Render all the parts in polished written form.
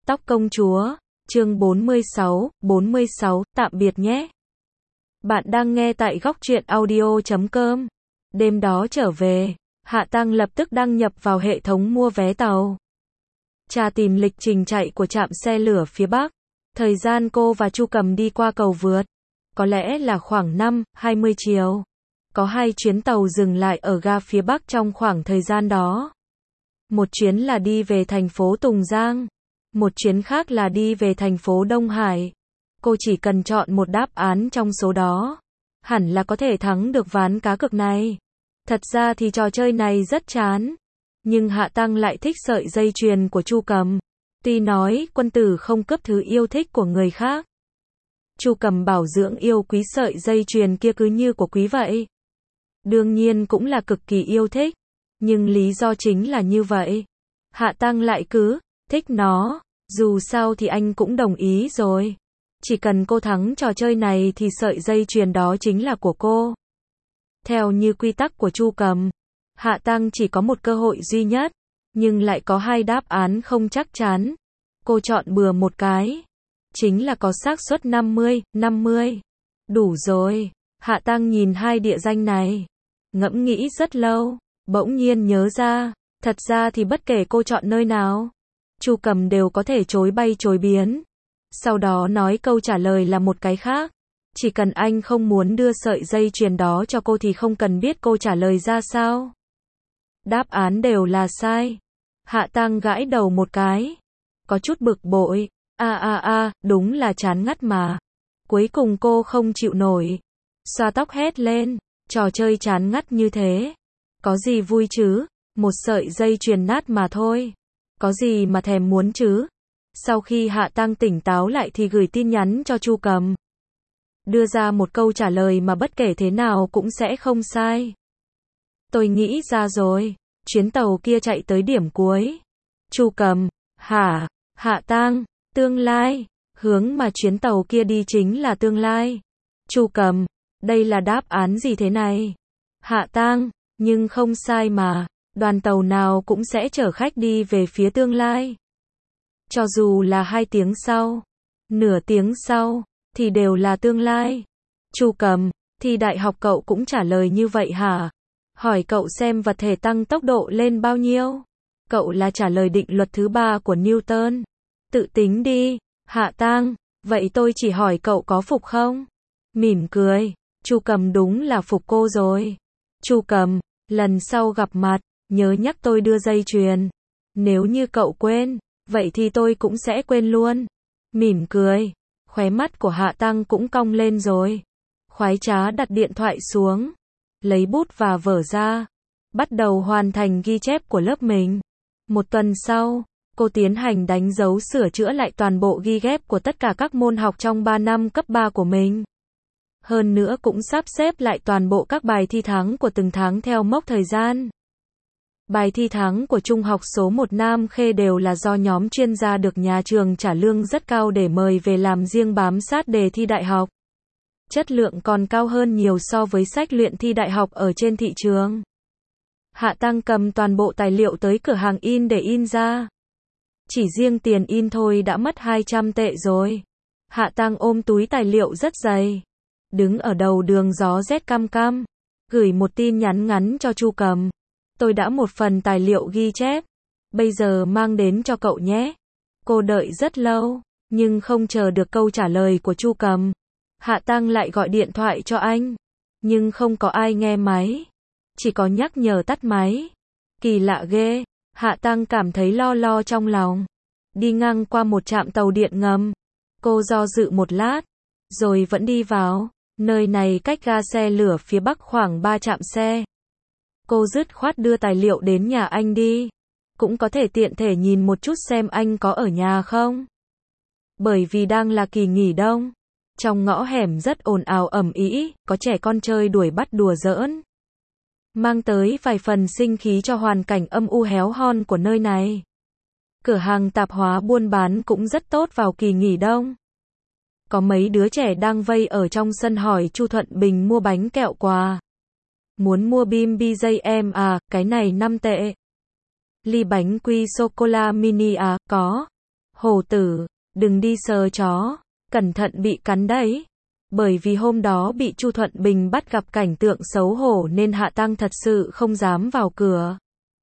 Tóc công chúa, chương 46, tạm biệt nhé. Bạn đang nghe tại góc truyện audio.com. Đêm đó trở về, Hạ Tăng lập tức đăng nhập vào hệ thống mua vé tàu. Tra tìm lịch trình chạy của trạm xe lửa phía Bắc. Thời gian cô và Chu Cầm đi qua cầu vượt. Có lẽ là khoảng 5:20 chiều. Có 2 chuyến tàu dừng lại ở ga phía Bắc trong khoảng thời gian đó. Một chuyến là đi về thành phố Tùng Giang. Một chuyến khác là đi về thành phố Đông Hải. Cô chỉ cần chọn một đáp án trong số đó. Hẳn là có thể thắng được ván cá cược này. Thật ra thì trò chơi này rất chán. Nhưng Hạ Tăng lại thích sợi dây chuyền của Chu Cầm. Tuy nói quân tử không cướp thứ yêu thích của người khác. Chu Cầm bảo dưỡng yêu quý sợi dây chuyền kia cứ như của quý vậy. Đương nhiên cũng là cực kỳ yêu thích. Nhưng lý do chính là như vậy. Hạ Tăng lại cứ thích nó. Dù sao thì anh cũng đồng ý rồi. Chỉ cần cô thắng trò chơi này thì sợi dây chuyền đó chính là của cô. Theo như quy tắc của Chu Cầm, Hạ Tăng chỉ có một cơ hội duy nhất, nhưng lại có 2 đáp án không chắc chắn. Cô chọn bừa một cái, chính là có xác suất 50/50. Đủ rồi. Hạ Tăng nhìn 2 địa danh này, ngẫm nghĩ rất lâu, bỗng nhiên nhớ ra, thật ra thì bất kể cô chọn nơi nào, Chu Cầm đều có thể chối bay chối biến. Sau đó nói câu trả lời là một cái khác. Chỉ cần anh không muốn đưa sợi dây chuyền đó cho cô thì không cần biết cô trả lời ra sao. Đáp án đều là sai. Hạ Tăng gãi đầu một cái. Có chút bực bội. Đúng là chán ngắt mà. Cuối cùng cô không chịu nổi. Xoa tóc hét lên. Trò chơi chán ngắt như thế. Có gì vui chứ? Một sợi dây chuyền nát mà thôi. Có gì mà thèm muốn chứ? Sau khi Hạ Tăng tỉnh táo lại thì gửi tin nhắn cho Chu Cầm. Đưa ra một câu trả lời mà bất kể thế nào cũng sẽ không sai. Tôi nghĩ ra rồi. Chuyến tàu kia chạy tới điểm cuối. Chu Cầm. Hả? Hạ Tăng. Tương lai. Hướng mà chuyến tàu kia đi chính là tương lai. Chu Cầm. Đây là đáp án gì thế này? Hạ Tăng. Nhưng không sai mà. Đoàn tàu nào cũng sẽ chở khách đi về phía tương lai. Cho dù là 2 tiếng sau, nửa tiếng sau, thì đều là tương lai. Chu Cầm, thi đại học cậu cũng trả lời như vậy hả? Hỏi cậu xem vật thể tăng tốc độ lên bao nhiêu? Cậu là trả lời định luật thứ 3 của Newton. Tự tính đi. Hạ Tăng, vậy tôi chỉ hỏi cậu có phục không? Mỉm cười. Chu Cầm đúng là phục cô rồi. Chu Cầm, lần sau gặp mặt, nhớ nhắc tôi đưa dây chuyền. Nếu như cậu quên, vậy thì tôi cũng sẽ quên luôn. Mỉm cười. Khóe mắt của Hạ Tăng cũng cong lên rồi. Khoái trá đặt điện thoại xuống. Lấy bút và vở ra. Bắt đầu hoàn thành ghi chép của lớp mình. Một tuần sau, cô tiến hành đánh dấu sửa chữa lại toàn bộ ghi ghép của tất cả các môn học trong 3 năm cấp 3 của mình. Hơn nữa cũng sắp xếp lại toàn bộ các bài thi tháng của từng tháng theo mốc thời gian. Bài thi tháng của Trung học số 1 Nam Khê đều là do nhóm chuyên gia được nhà trường trả lương rất cao để mời về làm riêng bám sát đề thi đại học. Chất lượng còn cao hơn nhiều so với sách luyện thi đại học ở trên thị trường. Hạ Tăng cầm toàn bộ tài liệu tới cửa hàng in để in ra. Chỉ riêng tiền in thôi đã mất 200 tệ rồi. Hạ Tăng ôm túi tài liệu rất dày. Đứng ở đầu đường gió rét căm căm. Gửi một tin nhắn ngắn cho Chu Cầm. Tôi đã một phần tài liệu ghi chép. Bây giờ mang đến cho cậu nhé. Cô đợi rất lâu, nhưng không chờ được câu trả lời của Chu Cầm. Hạ Tăng lại gọi điện thoại cho anh. Nhưng không có ai nghe máy. Chỉ có nhắc nhở tắt máy. Kỳ lạ ghê. Hạ Tăng cảm thấy lo lo trong lòng. Đi ngang qua một trạm tàu điện ngầm. Cô do dự một lát. Rồi vẫn đi vào. Nơi này cách ga xe lửa phía Bắc khoảng 3 trạm xe. Cô dứt khoát đưa tài liệu đến nhà anh đi. Cũng có thể tiện thể nhìn một chút xem anh có ở nhà không. Bởi vì đang là kỳ nghỉ đông. Trong ngõ hẻm rất ồn ào ầm ĩ, có trẻ con chơi đuổi bắt đùa giỡn. Mang tới vài phần sinh khí cho hoàn cảnh âm u héo hon của nơi này. Cửa hàng tạp hóa buôn bán cũng rất tốt vào kỳ nghỉ đông. Có mấy đứa trẻ đang vây ở trong sân hỏi Chu Thuận Bình mua bánh kẹo quà. Muốn mua bim BJ em à, cái này 5 tệ. Ly bánh quy sô-cô-la mini à, có. Hổ tử, đừng đi sờ chó, cẩn thận bị cắn đấy. Bởi vì hôm đó bị Chu Thuận Bình bắt gặp cảnh tượng xấu hổ nên Hạ Tăng thật sự không dám vào cửa.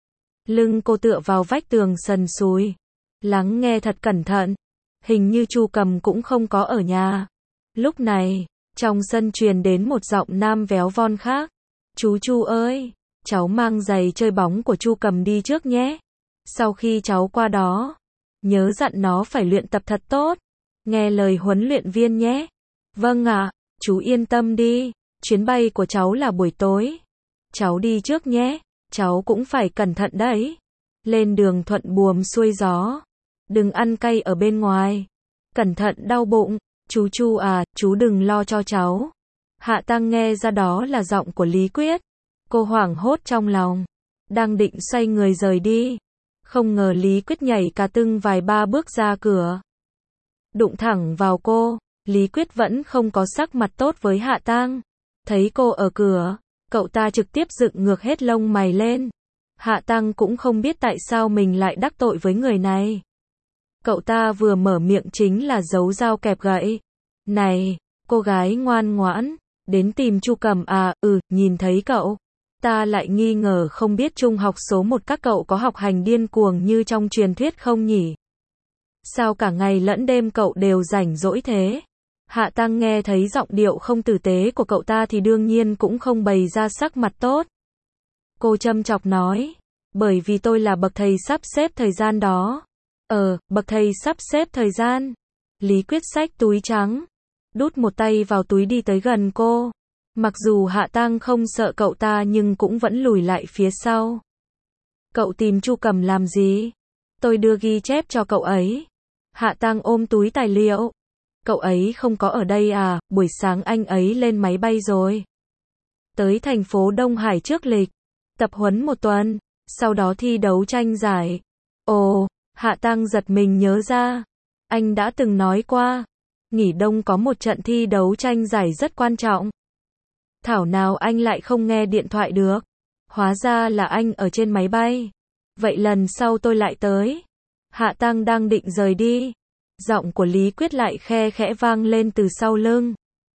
Lưng cô tựa vào vách tường sần sùi, lắng nghe thật cẩn thận. Hình như Chu Cầm cũng không có ở nhà. Lúc này, trong sân truyền đến một giọng nam véo von khác. Chú Chu ơi, cháu mang giày chơi bóng của Chu Cầm đi trước nhé. Sau khi cháu qua đó, nhớ dặn nó phải luyện tập thật tốt. Nghe lời huấn luyện viên nhé. Vâng ạ, chú yên tâm đi, chuyến bay của cháu là buổi tối. Cháu đi trước nhé, cháu cũng phải cẩn thận đấy. Lên đường thuận buồm xuôi gió. Đừng ăn cay ở bên ngoài. Cẩn thận đau bụng. Chú Chu à, chú đừng lo cho cháu. Hạ Tăng nghe ra đó là giọng của Lý Quyết. Cô hoảng hốt trong lòng. Đang định xoay người rời đi. Không ngờ Lý Quyết nhảy cả tưng vài ba bước ra cửa. Đụng thẳng vào cô. Lý Quyết vẫn không có sắc mặt tốt với Hạ Tăng. Thấy cô ở cửa, cậu ta trực tiếp dựng ngược hết lông mày lên. Hạ Tăng cũng không biết tại sao mình lại đắc tội với người này. Cậu ta vừa mở miệng chính là giấu dao kẹp gậy. Này, cô gái ngoan ngoãn, đến tìm Chu Cầm à, nhìn thấy cậu. Ta lại nghi ngờ không biết trung học số 1 các cậu có học hành điên cuồng như trong truyền thuyết không nhỉ? Sao cả ngày lẫn đêm cậu đều rảnh rỗi thế? Hạ Tăng nghe thấy giọng điệu không tử tế của cậu ta thì đương nhiên cũng không bày ra sắc mặt tốt. Cô châm chọc nói, bởi vì tôi là bậc thầy sắp xếp thời gian đó. Bậc thầy sắp xếp thời gian. Lý Quyết xách túi trắng, đút một tay vào túi đi tới gần cô. Mặc dù Hạ Tăng không sợ cậu ta nhưng cũng vẫn lùi lại phía sau. Cậu tìm Chu Cầm làm gì? Tôi đưa ghi chép cho cậu ấy. Hạ Tăng ôm túi tài liệu. Cậu ấy không có ở đây à, buổi sáng anh ấy lên máy bay rồi. Tới thành phố Đông Hải trước lịch. Tập huấn 1 tuần, sau đó thi đấu tranh giải. Ồ, Hạ Tăng giật mình nhớ ra. Anh đã từng nói qua, nghỉ đông có một trận thi đấu tranh giải rất quan trọng. Thảo nào anh lại không nghe điện thoại được. Hóa ra là anh ở trên máy bay. Vậy lần sau tôi lại tới. Hạ Tăng đang định rời đi. Giọng của Lý Quyết lại khe khẽ vang lên từ sau lưng.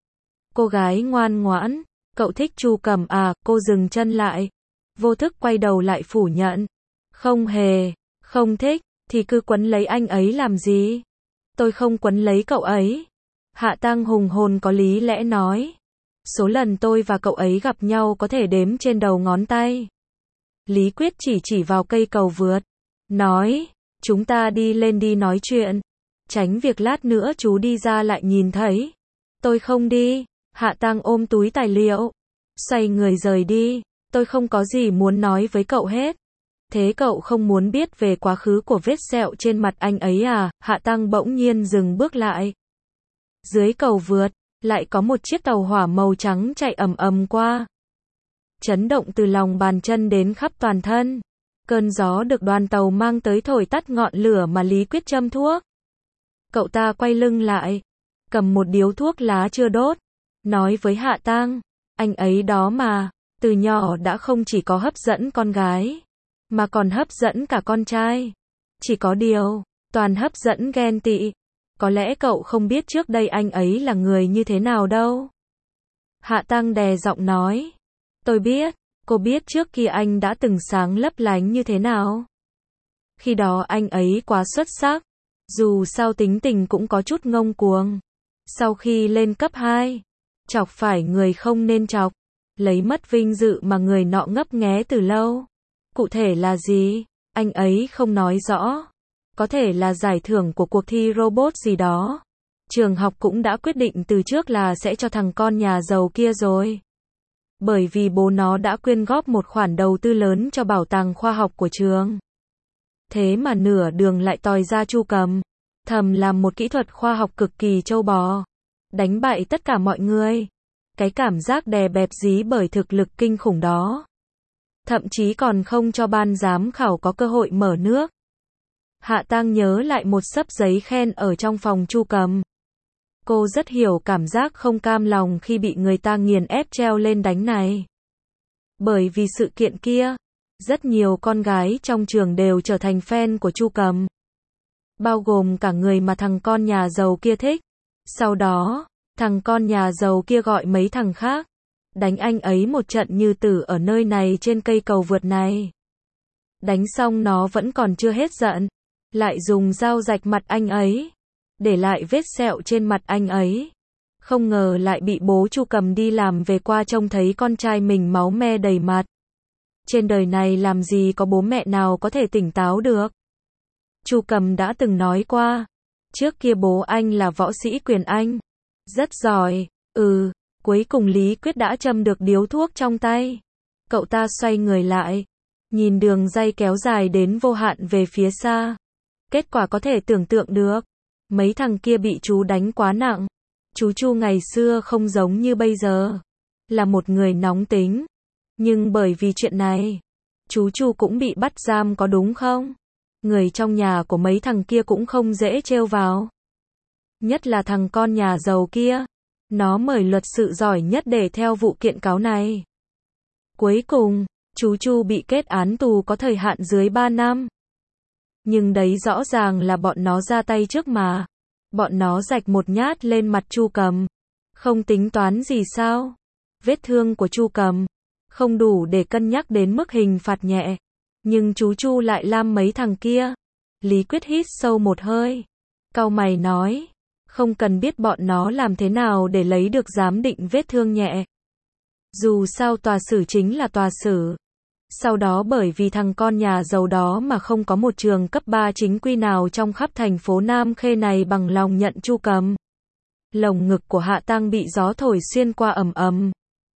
Cô gái ngoan ngoãn, cậu thích Chu Cầm à, cô dừng chân lại. Vô thức quay đầu lại phủ nhận. Không hề, không thích, thì cứ quấn lấy anh ấy làm gì? Tôi không quấn lấy cậu ấy. Hạ Tăng hùng hồn có lý lẽ nói. Số lần tôi và cậu ấy gặp nhau có thể đếm trên đầu ngón tay. Lý Quyết chỉ vào cây cầu vượt. Nói, chúng ta đi lên đi nói chuyện. Tránh việc lát nữa chú đi ra lại nhìn thấy. Tôi không đi. Hạ Tăng ôm túi tài liệu. Xoay người rời đi. Tôi không có gì muốn nói với cậu hết. Thế cậu không muốn biết về quá khứ của vết sẹo trên mặt anh ấy à? Hạ Tăng bỗng nhiên dừng bước lại. Dưới cầu vượt, lại có một chiếc tàu hỏa màu trắng chạy ầm ầm qua. Chấn động từ lòng bàn chân đến khắp toàn thân. Cơn gió được đoàn tàu mang tới thổi tắt ngọn lửa mà Lý Quyết châm thuốc. Cậu ta quay lưng lại, cầm một điếu thuốc lá chưa đốt, nói với Hạ Tăng, anh ấy đó mà, từ nhỏ đã không chỉ có hấp dẫn con gái, mà còn hấp dẫn cả con trai. Chỉ có điều, toàn hấp dẫn ghen tị. Có lẽ cậu không biết trước đây anh ấy là người như thế nào đâu. Hạ Tăng đè giọng nói. Tôi biết, cô biết trước kia anh đã từng sáng lấp lánh như thế nào. Khi đó anh ấy quá xuất sắc. Dù sao tính tình cũng có chút ngông cuồng. Sau khi lên cấp 2, chọc phải người không nên chọc. Lấy mất vinh dự mà người nọ ngấp nghé từ lâu. Cụ thể là gì? Anh ấy không nói rõ. Có thể là giải thưởng của cuộc thi robot gì đó. Trường học cũng đã quyết định từ trước là sẽ cho thằng con nhà giàu kia rồi. Bởi vì bố nó đã quyên góp một khoản đầu tư lớn cho bảo tàng khoa học của trường. Thế mà nửa đường lại tòi ra Chu Cầm. Thầm làm một kỹ thuật khoa học cực kỳ trâu bò. Đánh bại tất cả mọi người. Cái cảm giác đè bẹp dí bởi thực lực kinh khủng đó. Thậm chí còn không cho ban giám khảo có cơ hội mở nước. Hạ Tăng nhớ lại một xấp giấy khen ở trong phòng Chu Cầm. Cô rất hiểu cảm giác không cam lòng khi bị người ta nghiền ép treo lên đánh này. Bởi vì sự kiện kia, rất nhiều con gái trong trường đều trở thành fan của Chu Cầm. bao gồm cả người mà thằng con nhà giàu kia thích. Sau đó, thằng con nhà giàu kia gọi mấy thằng khác, đánh anh ấy một trận như tử ở nơi này trên cây cầu vượt này. Đánh xong nó vẫn còn chưa hết giận, lại dùng dao rạch mặt anh ấy, để lại vết sẹo trên mặt anh ấy. Không ngờ lại bị bố Chu Cầm đi làm về qua trông thấy con trai mình máu me đầy mặt. Trên đời này làm gì có bố mẹ nào có thể tỉnh táo được. Chu Cầm đã từng nói qua, trước kia bố anh là võ sĩ quyền Anh, rất giỏi. Cuối cùng Lý Quyết đã châm được điếu thuốc trong tay. Cậu ta xoay người lại, nhìn đường ray kéo dài đến vô hạn về phía xa. Kết quả có thể tưởng tượng được, mấy thằng kia bị chú đánh quá nặng. Chú Chu ngày xưa không giống như bây giờ, là một người nóng tính. Nhưng bởi vì chuyện này, chú Chu cũng bị bắt giam có đúng không? Người trong nhà của mấy thằng kia cũng không dễ trêu vào. Nhất là thằng con nhà giàu kia, nó mời luật sư giỏi nhất để theo vụ kiện cáo này. Cuối cùng, chú Chu bị kết án tù có thời hạn dưới 3 năm. Nhưng đấy rõ ràng là bọn nó ra tay trước mà. Bọn nó rạch một nhát lên mặt Chu Cầm. Không tính toán gì sao? Vết thương của Chu Cầm không đủ để cân nhắc đến mức hình phạt nhẹ. Nhưng chú Chu lại lam mấy thằng kia. Lý Quyết hít sâu một hơi, cau mày nói, không cần biết bọn nó làm thế nào để lấy được giám định vết thương nhẹ. Dù sao tòa xử chính là tòa xử. Sau đó bởi vì thằng con nhà giàu đó mà không có một trường cấp 3 chính quy nào trong khắp thành phố Nam Khê này bằng lòng nhận Chu Cầm. Lồng ngực của Hạ Tăng bị gió thổi xuyên qua ầm ầm.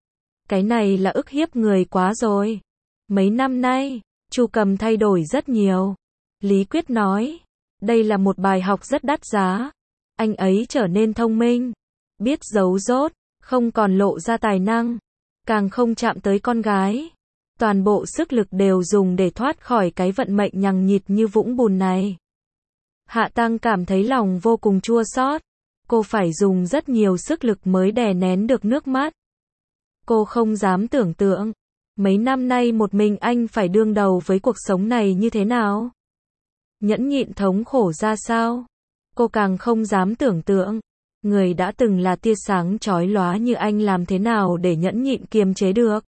Cái này là ức hiếp người quá rồi. Mấy năm nay, Chu Cầm thay đổi rất nhiều. Lý Quyết nói, đây là một bài học rất đắt giá. Anh ấy trở nên thông minh, biết giấu dốt, không còn lộ ra tài năng, càng không chạm tới con gái. Toàn bộ sức lực đều dùng để thoát khỏi cái vận mệnh nhằng nhịt như vũng bùn này. Hạ Tăng cảm thấy lòng vô cùng chua xót. Cô phải dùng rất nhiều sức lực mới đè nén được nước mắt. Cô không dám tưởng tượng, mấy năm nay một mình anh phải đương đầu với cuộc sống này như thế nào. Nhẫn nhịn thống khổ ra sao. Cô càng không dám tưởng tượng, người đã từng là tia sáng chói lóa như anh làm thế nào để nhẫn nhịn kiềm chế được.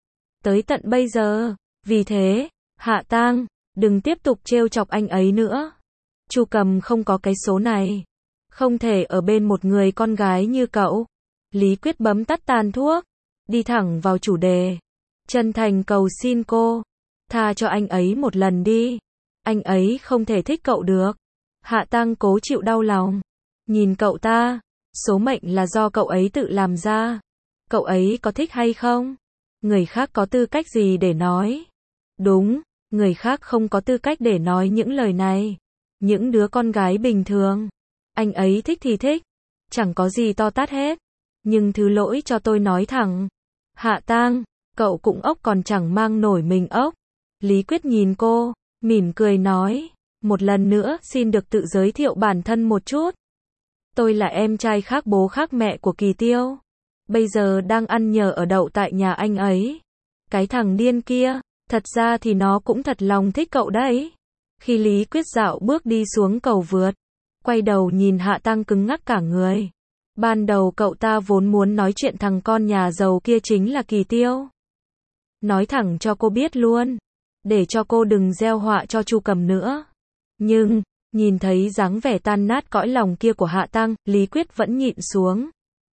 Tới tận bây giờ, vì thế, Hạ Tang, đừng tiếp tục trêu chọc anh ấy nữa. Chu Cầm không có cái số này, không thể ở bên một người con gái như cậu. Lý Quyết bấm tắt tàn thuốc, đi thẳng vào chủ đề. Chân thành cầu xin cô, tha cho anh ấy một lần đi. Anh ấy không thể thích cậu được. Hạ Tang cố chịu đau lòng, nhìn cậu ta, số mệnh là do cậu ấy tự làm ra. Cậu ấy có thích hay không? Người khác có tư cách gì để nói? Đúng, người khác không có tư cách để nói những lời này. Những đứa con gái bình thường, anh ấy thích thì thích, chẳng có gì to tát hết. Nhưng thứ lỗi cho tôi nói thẳng. Hạ Tang, cậu cũng ốc còn chẳng mang nổi mình ốc. Lý Quyết nhìn cô, mỉm cười nói, một lần nữa xin được tự giới thiệu bản thân một chút. Tôi là em trai khác bố khác mẹ của Kỳ Tiêu. Bây giờ đang ăn nhờ ở đậu tại nhà anh ấy. Cái thằng điên kia, thật ra thì nó cũng thật lòng thích cậu đấy. Khi Lý Quyết dạo bước đi xuống cầu vượt, quay đầu nhìn Hạ Tăng cứng ngắc cả người. Ban đầu cậu ta vốn muốn nói chuyện thằng con nhà giàu kia chính là Kỳ Tiêu. Nói thẳng cho cô biết luôn, để cho cô đừng gieo họa cho Chu Cầm nữa. Nhưng, nhìn thấy dáng vẻ tan nát cõi lòng kia của Hạ Tăng, Lý Quyết vẫn nhịn xuống.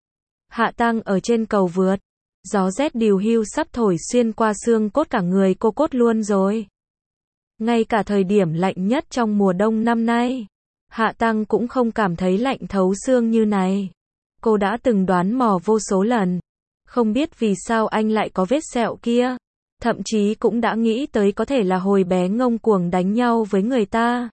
Hạ Tăng ở trên cầu vượt, gió rét điều hưu sắp thổi xuyên qua xương cốt cả người cô cốt luôn rồi. Ngay cả thời điểm lạnh nhất trong mùa đông năm nay, Hạ Tăng cũng không cảm thấy lạnh thấu xương như này. Cô đã từng đoán mò vô số lần, không biết vì sao anh lại có vết sẹo kia. Thậm chí cũng đã nghĩ tới có thể là hồi bé ngông cuồng đánh nhau với người ta.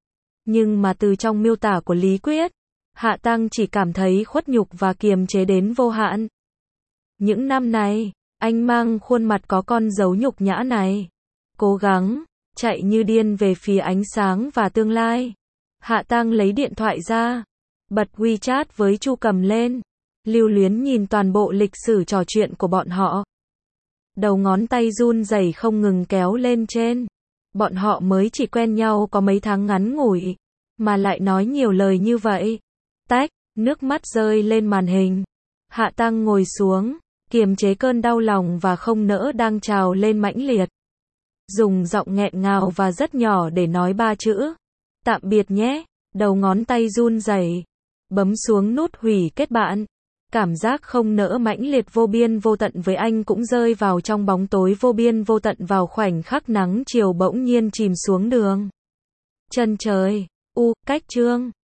Nhưng mà từ trong miêu tả của Lý Quyết, Hạ Tăng chỉ cảm thấy khuất nhục và kiềm chế đến vô hạn. Những năm này, anh mang khuôn mặt có con dấu nhục nhã này, cố gắng, chạy như điên về phía ánh sáng và tương lai. Hạ Tăng lấy điện thoại ra, bật WeChat với Chu Cầm lên, lưu luyến nhìn toàn bộ lịch sử trò chuyện của bọn họ. Đầu ngón tay run rẩy không ngừng kéo lên trên. Bọn họ mới chỉ quen nhau có mấy tháng ngắn ngủi, mà lại nói nhiều lời như vậy. Tách, nước mắt rơi lên màn hình. Hạ Tăng ngồi xuống, kiềm chế cơn đau lòng và không nỡ đang trào lên mãnh liệt. Dùng giọng nghẹn ngào và rất nhỏ để nói 3 chữ. Tạm biệt nhé. Đầu ngón tay run rẩy, bấm xuống nút hủy kết bạn. Cảm giác không nỡ mãnh liệt vô biên vô tận với anh cũng rơi vào trong bóng tối vô biên vô tận vào khoảnh khắc nắng chiều bỗng nhiên chìm xuống đường. Chân trời, cách chương